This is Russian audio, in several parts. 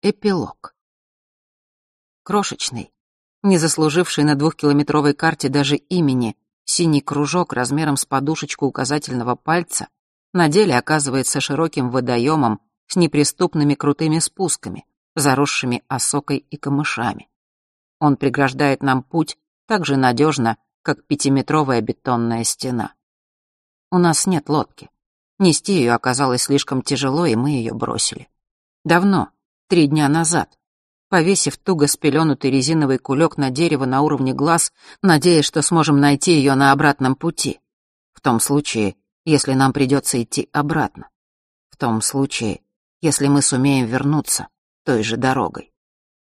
Эпилог. Крошечный, не заслуживший на 2-километровой карте даже имени, синий кружок размером с подушечку указательного пальца на деле оказывается широким водоемом с неприступными крутыми спусками, заросшими осокой и камышами. Он преграждает нам путь так же надежно, как 5-метровая бетонная стена. У нас нет лодки. Нести ее оказалось слишком тяжело, и мы ее бросили. Давно, 3 дня назад, повесив туго спеленутый резиновый кулек на дерево на уровне глаз, надеясь, что сможем найти ее на обратном пути. В том случае, если нам придется идти обратно. В том случае, если мы сумеем вернуться той же дорогой.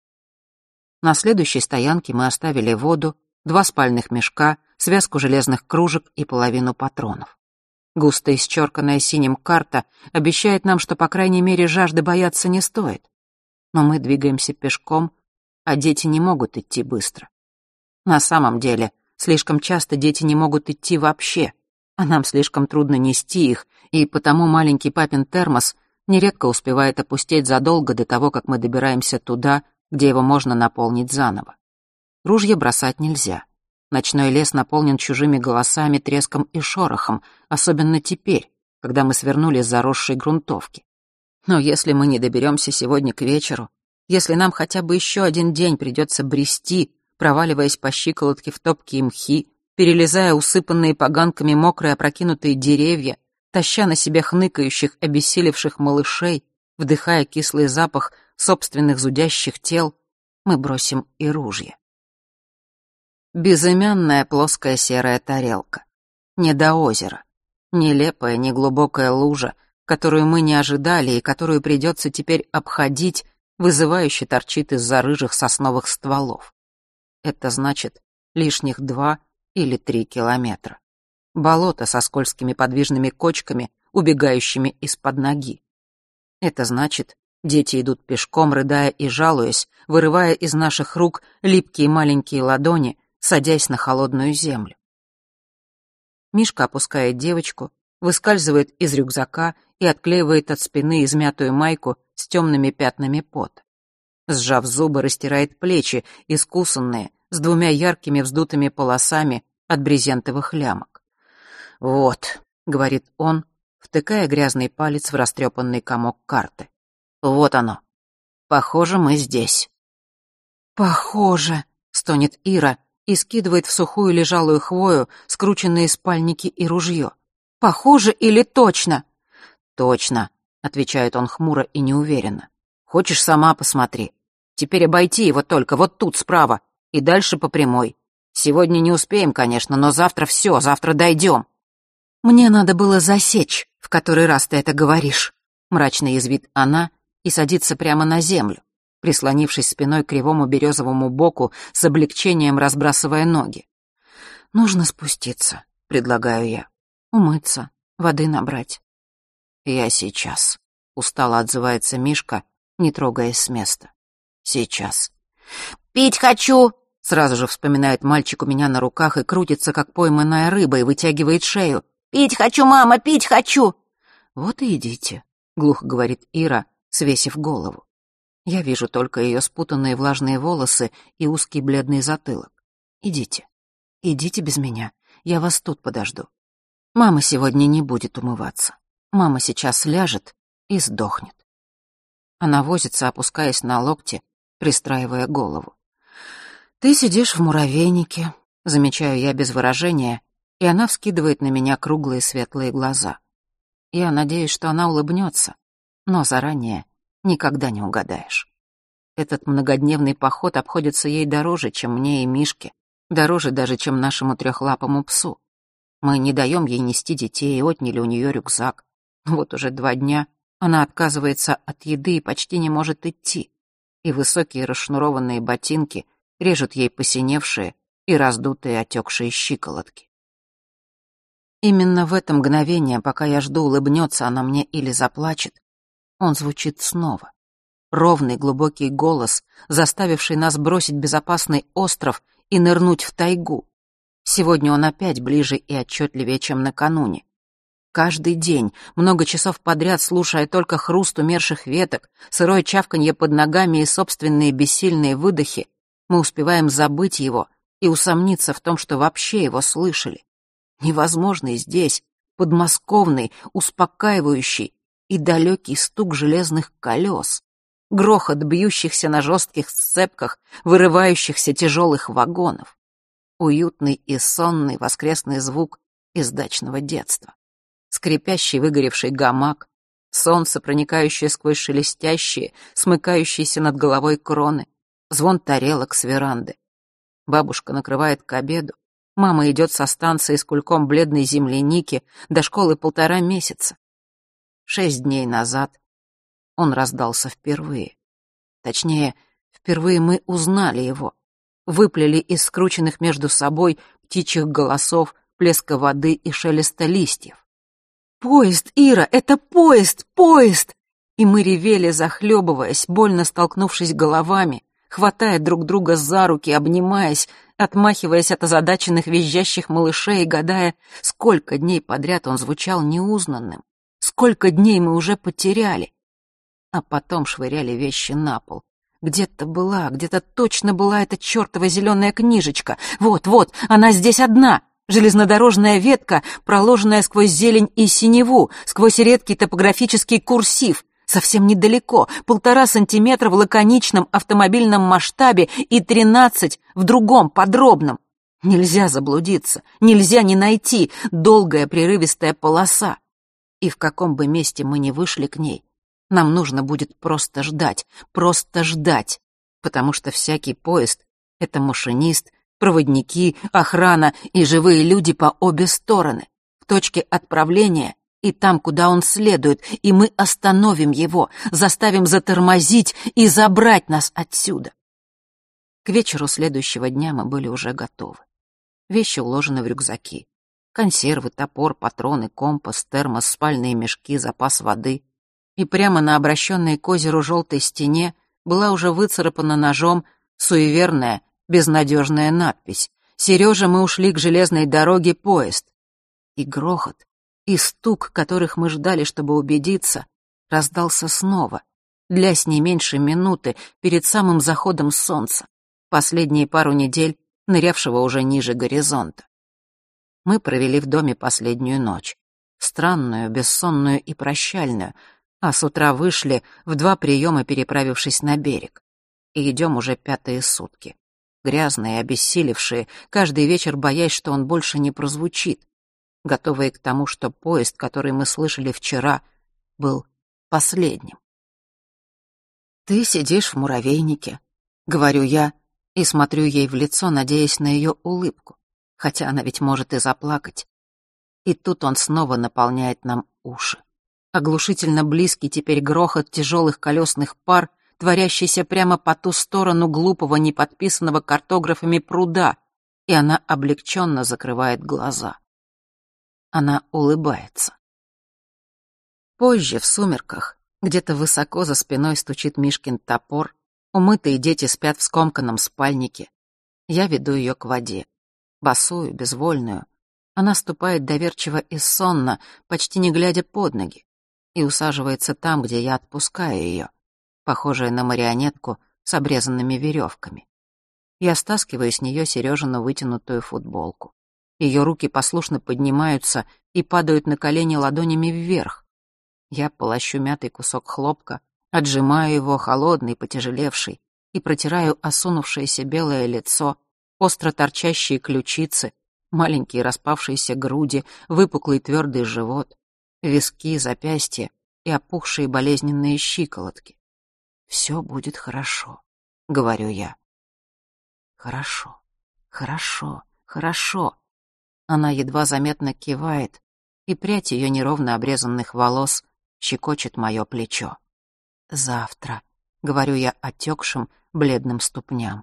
На следующей стоянке мы оставили воду, 2 спальных мешка, связку железных кружек и половину патронов. Густо исчерканная синим карта обещает нам, что, по крайней мере, жажды бояться не стоит. Но мы двигаемся пешком, а дети не могут идти быстро. На самом деле, слишком часто дети не могут идти вообще, а нам слишком трудно нести их, и потому маленький папин термос нередко успевает опустеть задолго до того, как мы добираемся туда, где его можно наполнить заново. Ружья бросать нельзя. Ночной лес наполнен чужими голосами, треском и шорохом, особенно теперь, когда мы свернули с заросшей грунтовки. Но если мы не доберемся сегодня к вечеру, если нам хотя бы еще один день придется брести, проваливаясь по щиколотке в топкие мхи, перелезая усыпанные поганками мокрые опрокинутые деревья, таща на себе хныкающих, обессилевших малышей, вдыхая кислый запах собственных зудящих тел, мы бросим и ружья. Безымянная плоская серая тарелка. Не до озера. Нелепая, неглубокая лужа, которую мы не ожидали и которую придется теперь обходить, вызывающе торчит из-за рыжих сосновых стволов. Это значит лишних 2 или 3 километра. Болото со скользкими подвижными кочками, убегающими из-под ноги. Это значит, дети идут пешком, рыдая и жалуясь, вырывая из наших рук липкие маленькие ладони, садясь на холодную землю. Мишка опускает девочку, выскальзывает из рюкзака и отклеивает от спины измятую майку с темными пятнами пота. Сжав зубы, растирает плечи, искусанные, с 2 яркими вздутыми полосами от брезентовых лямок. «Вот», — говорит он, втыкая грязный палец в растрепанный комок карты. «Вот оно. Похоже, мы здесь». «Похоже», — стонет Ира и скидывает в сухую лежалую хвою скрученные спальники и ружье. «Похоже или точно?» «Точно», — отвечает он хмуро и неуверенно. «Хочешь, сама посмотри. Теперь обойти его только вот тут справа и дальше по прямой. Сегодня не успеем, конечно, но завтра все, завтра дойдем». «Мне надо было засечь, в который раз ты это говоришь», — мрачно язвит она и садится прямо на землю, прислонившись спиной к кривому березовому боку, с облегчением разбрасывая ноги. «Нужно спуститься», — предлагаю я. «Умыться, воды набрать». «Я сейчас», — устало отзывается Мишка, не трогаясь с места. «Сейчас». «Пить хочу!» — сразу же вспоминает мальчик у меня на руках и крутится, как пойманная рыба, и вытягивает шею. «Пить хочу, мама, пить хочу!» «Вот и идите», — глухо говорит Ира, свесив голову. Я вижу только ее спутанные влажные волосы и узкий бледный затылок. «Идите. Идите без меня. Я вас тут подожду. Мама сегодня не будет умываться. Мама сейчас ляжет и сдохнет». Она возится, опускаясь на локти, пристраивая голову. «Ты сидишь в муравейнике», — замечаю я без выражения, и она вскидывает на меня круглые светлые глаза. Я надеюсь, что она улыбнется, но заранее никогда не угадаешь. Этот многодневный поход обходится ей дороже, чем мне и Мишке, дороже даже, чем нашему 3-лапому псу. Мы не даем ей нести детей и отняли у нее рюкзак. Вот уже 2 дня она отказывается от еды и почти не может идти, и высокие расшнурованные ботинки режут ей посиневшие и раздутые отекшие щиколотки. Именно в это мгновение, пока я жду, улыбнется она мне или заплачет, он звучит снова. Ровный глубокий голос, заставивший нас бросить безопасный остров и нырнуть в тайгу. Сегодня он опять ближе и отчетливее, чем накануне. Каждый день, много часов подряд, слушая только хруст умерших веток, сырое чавканье под ногами и собственные бессильные выдохи, мы успеваем забыть его и усомниться в том, что вообще его слышали. Невозможный здесь, подмосковный, успокаивающий и далекий стук железных колес, грохот бьющихся на жестких сцепках, вырывающихся тяжелых вагонов, уютный и сонный воскресный звук из дачного детства, скрипящий выгоревший гамак, солнце, проникающее сквозь шелестящие, смыкающиеся над головой кроны, звон тарелок с веранды. Бабушка накрывает к обеду, мама идет со станции с кульком бледной земляники, до школы 1,5 месяца. 6 дней назад он раздался впервые. Точнее, впервые мы узнали его, выплели из скрученных между собой птичьих голосов, плеска воды и шелеста листьев. «Поезд, Ира, это поезд, поезд!» И мы ревели, захлебываясь, больно столкнувшись головами, хватая друг друга за руки, обнимаясь, отмахиваясь от озадаченных визжащих малышей и гадая, сколько дней подряд он звучал неузнанным, сколько дней мы уже потеряли. А потом швыряли вещи на пол. Где-то точно была эта чертова зеленая книжечка. Вот, она здесь одна. Железнодорожная ветка, проложенная сквозь зелень и синеву, сквозь редкий топографический курсив, совсем недалеко, 1,5 сантиметра в лаконичном автомобильном масштабе и 13 в другом, подробном. Нельзя заблудиться, нельзя не найти, долгая прерывистая полоса. И в каком бы месте мы ни вышли к ней, нам нужно будет просто ждать, потому что всякий поезд — это машинист, проводники, охрана и живые люди по обе стороны, в точке отправления и там, куда он следует, и мы остановим его, заставим затормозить и забрать нас отсюда. К вечеру следующего дня мы были уже готовы. Вещи уложены в рюкзаки. Консервы, топор, патроны, компас, термос, спальные мешки, запас воды. И прямо на обращенной к озеру желтой стене была уже выцарапана ножом суеверная, безнадежная надпись: «Сережа, мы ушли к железной дороге, поезд». И грохот, и стук, которых мы ждали, чтобы убедиться, раздался снова, длясь не меньше минуты перед самым заходом солнца, последние пару недель нырявшего уже ниже горизонта. Мы провели в доме последнюю ночь, странную, бессонную и прощальную, а с утра вышли, в 2 приема переправившись на берег. И идем уже 5-е сутки. Грязные, обессилевшие, каждый вечер боясь, что он больше не прозвучит, готовые к тому, что поезд, который мы слышали вчера, был последним. «Ты сидишь в муравейнике», — говорю я, и смотрю ей в лицо, надеясь на ее улыбку, хотя она ведь может и заплакать. И тут он снова наполняет нам уши. Оглушительно близкий теперь грохот тяжелых колесных пар, творящийся прямо по ту сторону глупого, неподписанного картографами пруда, и она облегченно закрывает глаза. Она улыбается. Позже, в сумерках, где-то высоко за спиной стучит Мишкин топор, умытые дети спят в скомканном спальнике. Я веду ее к воде. Босую, безвольную. Она ступает доверчиво и сонно, почти не глядя под ноги, и усаживается там, где я отпускаю ее, похожая на марионетку с обрезанными веревками. Я стаскиваю с нее Сережину вытянутую футболку. Ее руки послушно поднимаются и падают на колени ладонями вверх. Я полощу мятый кусок хлопка, отжимаю его, холодный, потяжелевший, и протираю осунувшееся белое лицо, остро торчащие ключицы, маленькие распавшиеся груди, выпуклый твердый живот, виски, запястья и опухшие болезненные щиколотки. «Все будет хорошо», — говорю я. «Хорошо, хорошо, хорошо». Она едва заметно кивает, и прядь ее неровно обрезанных волос щекочет мое плечо. «Завтра», — говорю я отекшим, бледным ступням.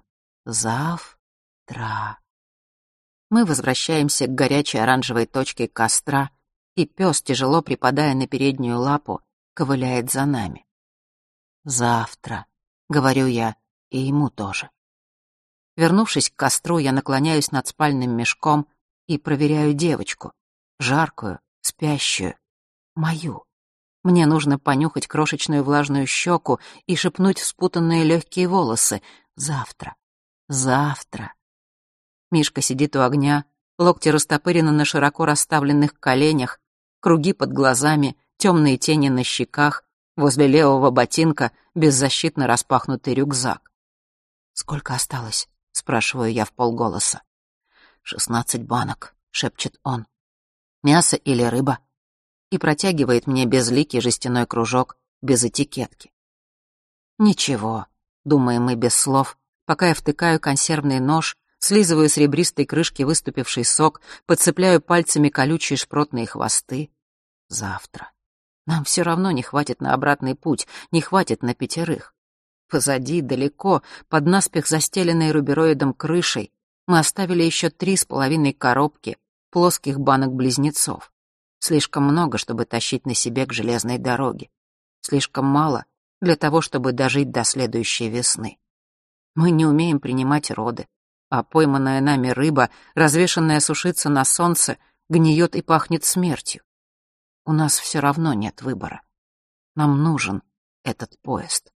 «Завтра». Мы возвращаемся к горячей оранжевой точке костра, и пес, тяжело припадая на переднюю лапу, ковыляет за нами. «Завтра», — говорю я, и ему тоже. Вернувшись к костру, я наклоняюсь над спальным мешком и проверяю девочку, жаркую, спящую, мою. Мне нужно понюхать крошечную влажную щеку и шепнуть в спутанные легкие волосы. Завтра, завтра. Мишка сидит у огня, локти растопырены на широко расставленных коленях, круги под глазами, темные тени на щеках, возле левого ботинка беззащитно распахнутый рюкзак. «Сколько осталось?» — спрашиваю я вполголоса. 16 банок», — шепчет он. «Мясо или рыба?» И протягивает мне безликий жестяной кружок без этикетки. «Ничего», — думаем мы без слов, пока я втыкаю консервный нож, слизываю с ребристой крышки выступивший сок, подцепляю пальцами колючие шпротные хвосты. Завтра. Нам все равно не хватит на обратный путь, не хватит на 5. Позади, далеко, под наспех застеленной рубероидом крышей, мы оставили еще 3,5 коробки плоских банок-близнецов. Слишком много, чтобы тащить на себе к железной дороге. Слишком мало для того, чтобы дожить до следующей весны. Мы не умеем принимать роды, а пойманная нами рыба, развешанная сушиться на солнце, гниет и пахнет смертью. У нас все равно нет выбора. Нам нужен этот поезд.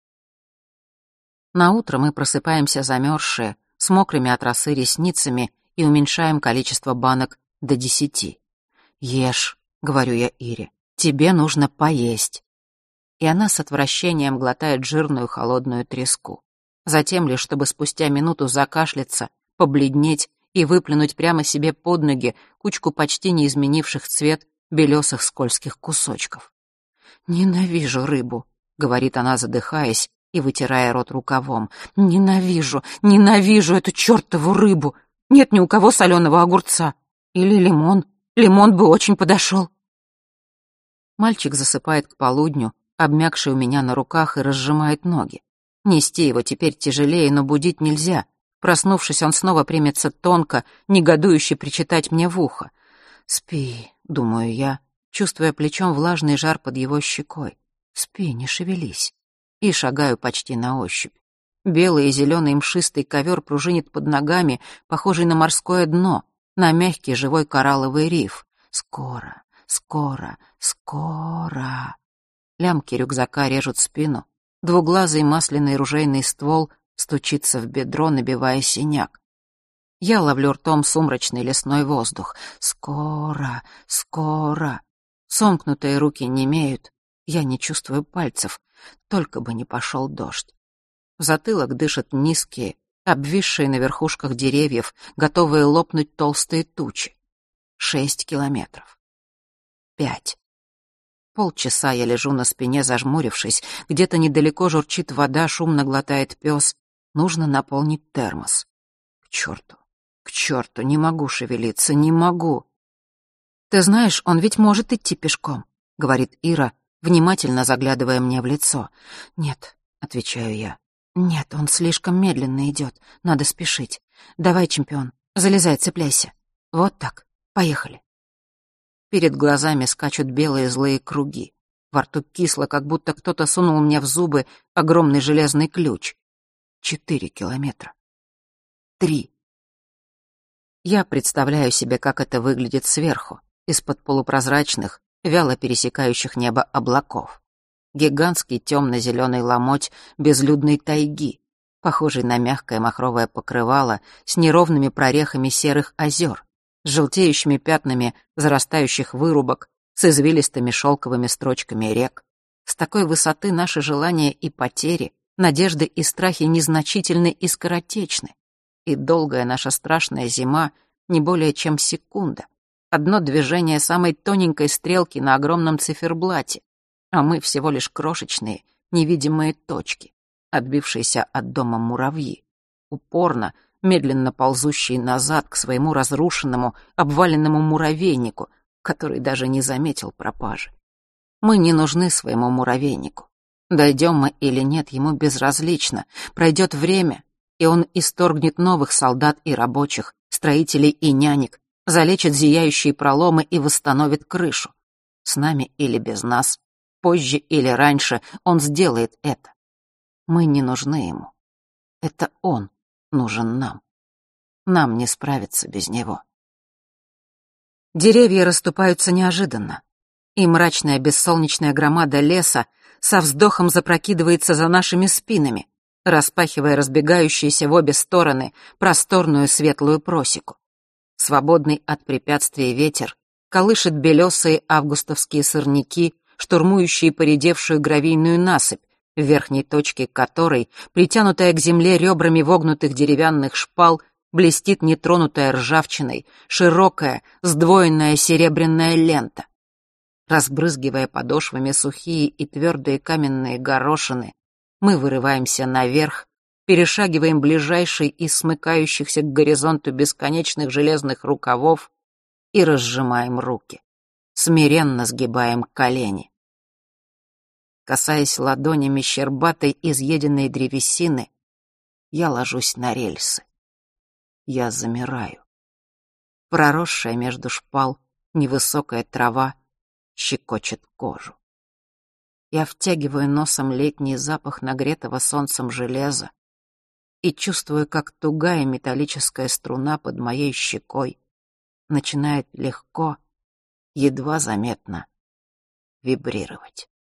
Наутро мы просыпаемся замерзшие, с мокрыми от росы ресницами и уменьшаем количество банок до 10. «Ешь», — говорю я Ире, — «тебе нужно поесть». И она с отвращением глотает жирную холодную треску. Затем, лишь чтобы спустя минуту закашляться, побледнеть и выплюнуть прямо себе под ноги кучку почти не изменивших цвет белесых скользких кусочков. «Ненавижу рыбу», — говорит она, задыхаясь и вытирая рот рукавом. «Ненавижу, ненавижу эту чертову рыбу! Нет ни у кого соленого огурца. Или лимон. Лимон бы очень подошел». Мальчик засыпает к полудню, обмякший у меня на руках, и разжимает ноги. Нести его теперь тяжелее, но будить нельзя. Проснувшись, он снова примется тонко, негодующе причитать мне в ухо. «Спи», — думаю я, чувствуя плечом влажный жар под его щекой. «Спи, не шевелись». И шагаю почти на ощупь. Белый и зеленый мшистый ковер пружинит под ногами, похожий на морское дно, на мягкий живой коралловый риф. Скоро, скоро, скоро. Лямки рюкзака режут спину. Двуглазый масляный ружейный ствол стучится в бедро, набивая синяк. Я ловлю ртом сумрачный лесной воздух. Скоро, скоро. Сомкнутые руки немеют. Я не чувствую пальцев. Только бы не пошел дождь. В затылок дышат низкие, обвисшие на верхушках деревьев, готовые лопнуть толстые тучи. 6 километров. 5. Полчаса я лежу на спине, зажмурившись. Где-то недалеко журчит вода, шумно глотает пес. Нужно наполнить термос. К черту, не могу шевелиться, не могу. «Ты знаешь, он ведь может идти пешком», — говорит Ира, внимательно заглядывая мне в лицо. «Нет», — отвечаю я. «Нет, он слишком медленно идет. Надо спешить. Давай, чемпион, залезай, цепляйся. Вот так. Поехали». Перед глазами скачут белые злые круги. Во рту кисло, как будто кто-то сунул мне в зубы огромный железный ключ. 4 километра. 3. Я представляю себе, как это выглядит сверху, из-под полупрозрачных, вяло пересекающих небо облаков. Гигантский темно-зеленый ломоть безлюдной тайги, похожий на мягкое махровое покрывало с неровными прорехами серых озер, с желтеющими пятнами зарастающих вырубок, с извилистыми шелковыми строчками рек. С такой высоты наши желания и потери, надежды и страхи незначительны и скоротечны. И долгая наша страшная зима не более чем секунда. Одно движение самой тоненькой стрелки на огромном циферблате, а мы всего лишь крошечные, невидимые точки, отбившиеся от дома муравьи, упорно, медленно ползущие назад к своему разрушенному, обваленному муравейнику, который даже не заметил пропажи. Мы не нужны своему муравейнику. Дойдем мы или нет, ему безразлично. Пройдет время, и он исторгнет новых солдат и рабочих, строителей и нянек, залечит зияющие проломы и восстановит крышу. С нами или без нас, позже или раньше, он сделает это. Мы не нужны ему. Это он нужен нам. Нам не справиться без него. Деревья расступаются неожиданно, и мрачная бессолнечная громада леса со вздохом запрокидывается за нашими спинами, распахивая разбегающуюся в обе стороны просторную светлую просеку. Свободный от препятствий ветер колышет белесые августовские сорняки, штурмующие поредевшую гравийную насыпь, в верхней точке которой, притянутая к земле ребрами вогнутых деревянных шпал, блестит нетронутая ржавчиной широкая, сдвоенная серебряная лента. Разбрызгивая подошвами сухие и твердые каменные горошины, мы вырываемся наверх, перешагиваем ближайший из смыкающихся к горизонту бесконечных железных рукавов и разжимаем руки, смиренно сгибаем колени. Касаясь ладонями щербатой изъеденной древесины, я ложусь на рельсы. Я замираю. Проросшая между шпал невысокая трава щекочет кожу. Я втягиваю носом летний запах нагретого солнцем железа и чувствую, как тугая металлическая струна под моей щекой начинает легко, едва заметно вибрировать.